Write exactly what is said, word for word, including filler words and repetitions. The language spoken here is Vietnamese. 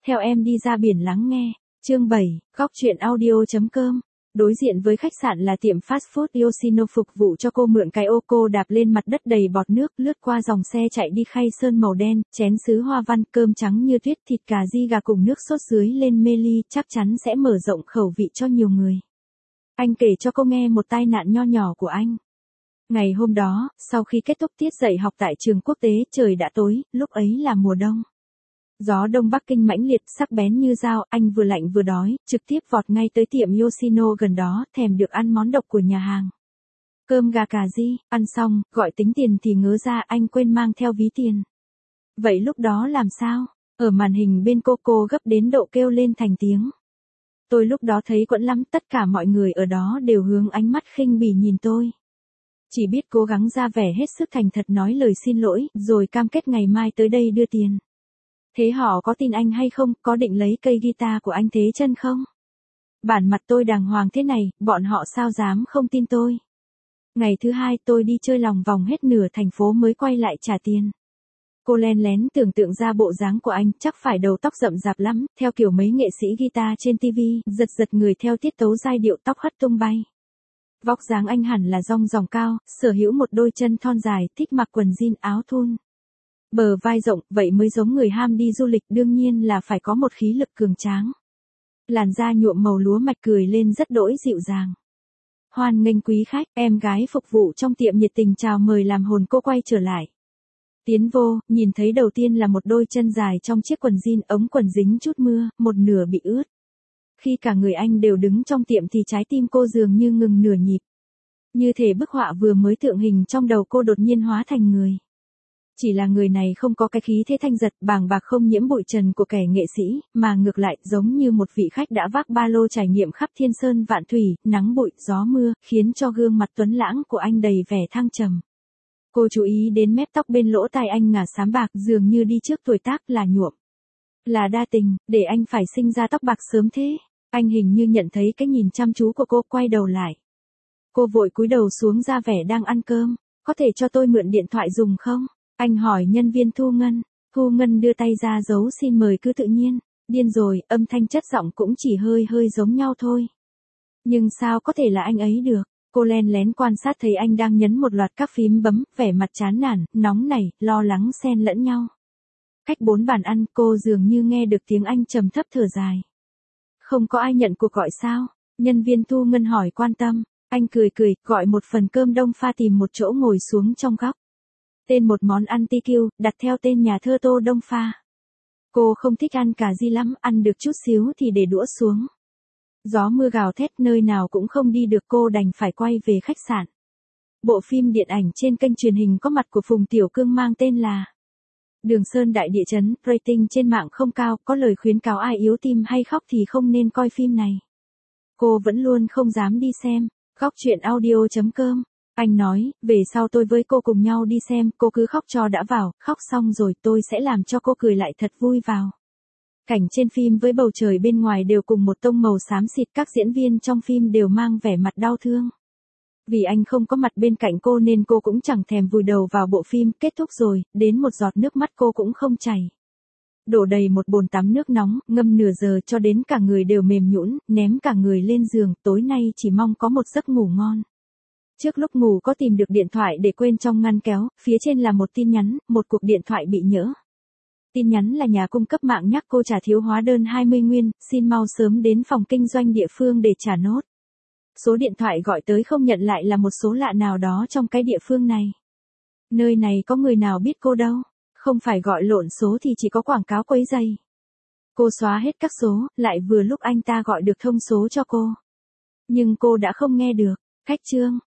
Theo em đi ra biển lắng nghe. Chương bảy, góc chuyện audio chấm com. Đối diện với khách sạn là tiệm fast food Yoshino phục vụ cho cô mượn cái ô, cô đạp lên mặt đất đầy bọt nước, lướt qua dòng xe chạy đi khay sơn màu đen, chén sứ hoa văn, cơm trắng như tuyết, thịt cà ri gà cùng nước sốt dưới lên mê ly, chắc chắn sẽ mở rộng khẩu vị cho nhiều người. Anh kể cho cô nghe một tai nạn nho nhỏ của anh. Ngày hôm đó, sau khi kết thúc tiết dạy học tại trường quốc tế, trời đã tối, lúc ấy là mùa đông. Gió đông Bắc Kinh mãnh liệt, sắc bén như dao, anh vừa lạnh vừa đói, trực tiếp vọt ngay tới tiệm Yoshino gần đó, thèm được ăn món độc của nhà hàng. Cơm gà cà ri, ăn xong, gọi tính tiền thì ngớ ra anh quên mang theo ví tiền. Vậy lúc đó làm sao? Ở màn hình bên cô cô gấp đến độ kêu lên thành tiếng. Tôi lúc đó thấy quẫn lắm, tất cả mọi người ở đó đều hướng ánh mắt khinh bỉ nhìn tôi. Chỉ biết cố gắng ra vẻ hết sức thành thật nói lời xin lỗi, rồi cam kết ngày mai tới đây đưa tiền. Thế họ có tin anh hay không, có định lấy cây guitar của anh thế chân không? Bản mặt tôi đàng hoàng thế này, bọn họ sao dám không tin tôi. Ngày thứ hai tôi đi chơi lòng vòng hết nửa thành phố mới quay lại trả tiền. Cô len lén tưởng tượng ra bộ dáng của anh, chắc phải đầu tóc rậm rạp lắm, theo kiểu mấy nghệ sĩ guitar trên tivi, giật giật người theo tiết tấu giai điệu tóc hất tung bay. Vóc dáng anh hẳn là dong dòng cao, sở hữu một đôi chân thon dài, thích mặc quần jean áo thun. Bờ vai rộng, vậy mới giống người ham đi du lịch, đương nhiên là phải có một khí lực cường tráng. Làn da nhuộm màu lúa mạch, cười lên rất đỗi dịu dàng. Hoan nghênh quý khách, em gái phục vụ trong tiệm nhiệt tình chào mời làm hồn cô quay trở lại. Tiến vô, nhìn thấy đầu tiên là một đôi chân dài trong chiếc quần jean, ống quần dính chút mưa, một nửa bị ướt. Khi cả người anh đều đứng trong tiệm thì trái tim cô dường như ngừng nửa nhịp. Như thể bức họa vừa mới tượng hình trong đầu cô đột nhiên hóa thành người. Chỉ là người này không có cái khí thế thanh giật, bàng bạc không nhiễm bụi trần của kẻ nghệ sĩ, mà ngược lại giống như một vị khách đã vác ba lô trải nghiệm khắp thiên sơn vạn thủy, nắng bụi, gió mưa, khiến cho gương mặt tuấn lãng của anh đầy vẻ thăng trầm. Cô chú ý đến mép tóc bên lỗ tai anh ngả xám bạc, dường như đi trước tuổi tác, là nhuộm. Là đa tình, để anh phải sinh ra tóc bạc sớm thế. Anh hình như nhận thấy cái nhìn chăm chú của cô, quay đầu lại. Cô vội cúi đầu xuống ra vẻ đang ăn cơm. Có thể cho tôi mượn điện thoại dùng không? Anh hỏi nhân viên thu ngân. Thu ngân đưa tay ra dấu xin mời cứ tự nhiên. Điên rồi, âm thanh chất giọng cũng chỉ hơi hơi giống nhau thôi. Nhưng sao có thể là anh ấy được? Cô len lén quan sát thấy anh đang nhấn một loạt các phím bấm, vẻ mặt chán nản, nóng nảy, lo lắng xen lẫn nhau. Cách bốn bàn ăn, cô dường như nghe được tiếng anh trầm thấp thở dài. Không có ai nhận cuộc gọi sao? Nhân viên thu ngân hỏi quan tâm. Anh cười cười, gọi một phần cơm đông pha, tìm một chỗ ngồi xuống trong góc. Tên một món ăn ti kiu, đặt theo tên nhà thơ Tô Đông Pha. Cô không thích ăn cà ri lắm, ăn được chút xíu thì để đũa xuống. Gió mưa gào thét, nơi nào cũng không đi được, cô đành phải quay về khách sạn. Bộ phim điện ảnh trên kênh truyền hình có mặt của Phùng Tiểu Cương mang tên là Đường Sơn Đại Địa Chấn, rating trên mạng không cao, có lời khuyến cáo ai yếu tim hay khóc thì không nên coi phim này. Cô vẫn luôn không dám đi xem. Góc chuyện audio chấm com. Anh nói, về sau tôi với cô cùng nhau đi xem, cô cứ khóc cho đã vào, khóc xong rồi tôi sẽ làm cho cô cười lại thật vui vào. Cảnh trên phim với bầu trời bên ngoài đều cùng một tông màu xám xịt, các diễn viên trong phim đều mang vẻ mặt đau thương. Vì anh không có mặt bên cạnh cô nên cô cũng chẳng thèm vùi đầu vào bộ phim, kết thúc rồi, đến một giọt nước mắt cô cũng không chảy. Đổ đầy một bồn tắm nước nóng, ngâm nửa giờ cho đến cả người đều mềm nhũn, ném cả người lên giường, tối nay chỉ mong có một giấc ngủ ngon. Trước lúc ngủ có tìm được điện thoại để quên trong ngăn kéo, phía trên là một tin nhắn, một cuộc điện thoại bị nhỡ. Tin nhắn là nhà cung cấp mạng nhắc cô trả thiếu hóa đơn hai mươi nguyên, xin mau sớm đến phòng kinh doanh địa phương để trả nốt. Số điện thoại gọi tới không nhận lại là một số lạ nào đó trong cái địa phương này. Nơi này có người nào biết cô đâu, không phải gọi lộn số thì chỉ có quảng cáo quấy rầy. Cô xóa hết các số, lại vừa lúc anh ta gọi được thông số cho cô. Nhưng cô đã không nghe được. Khách trương,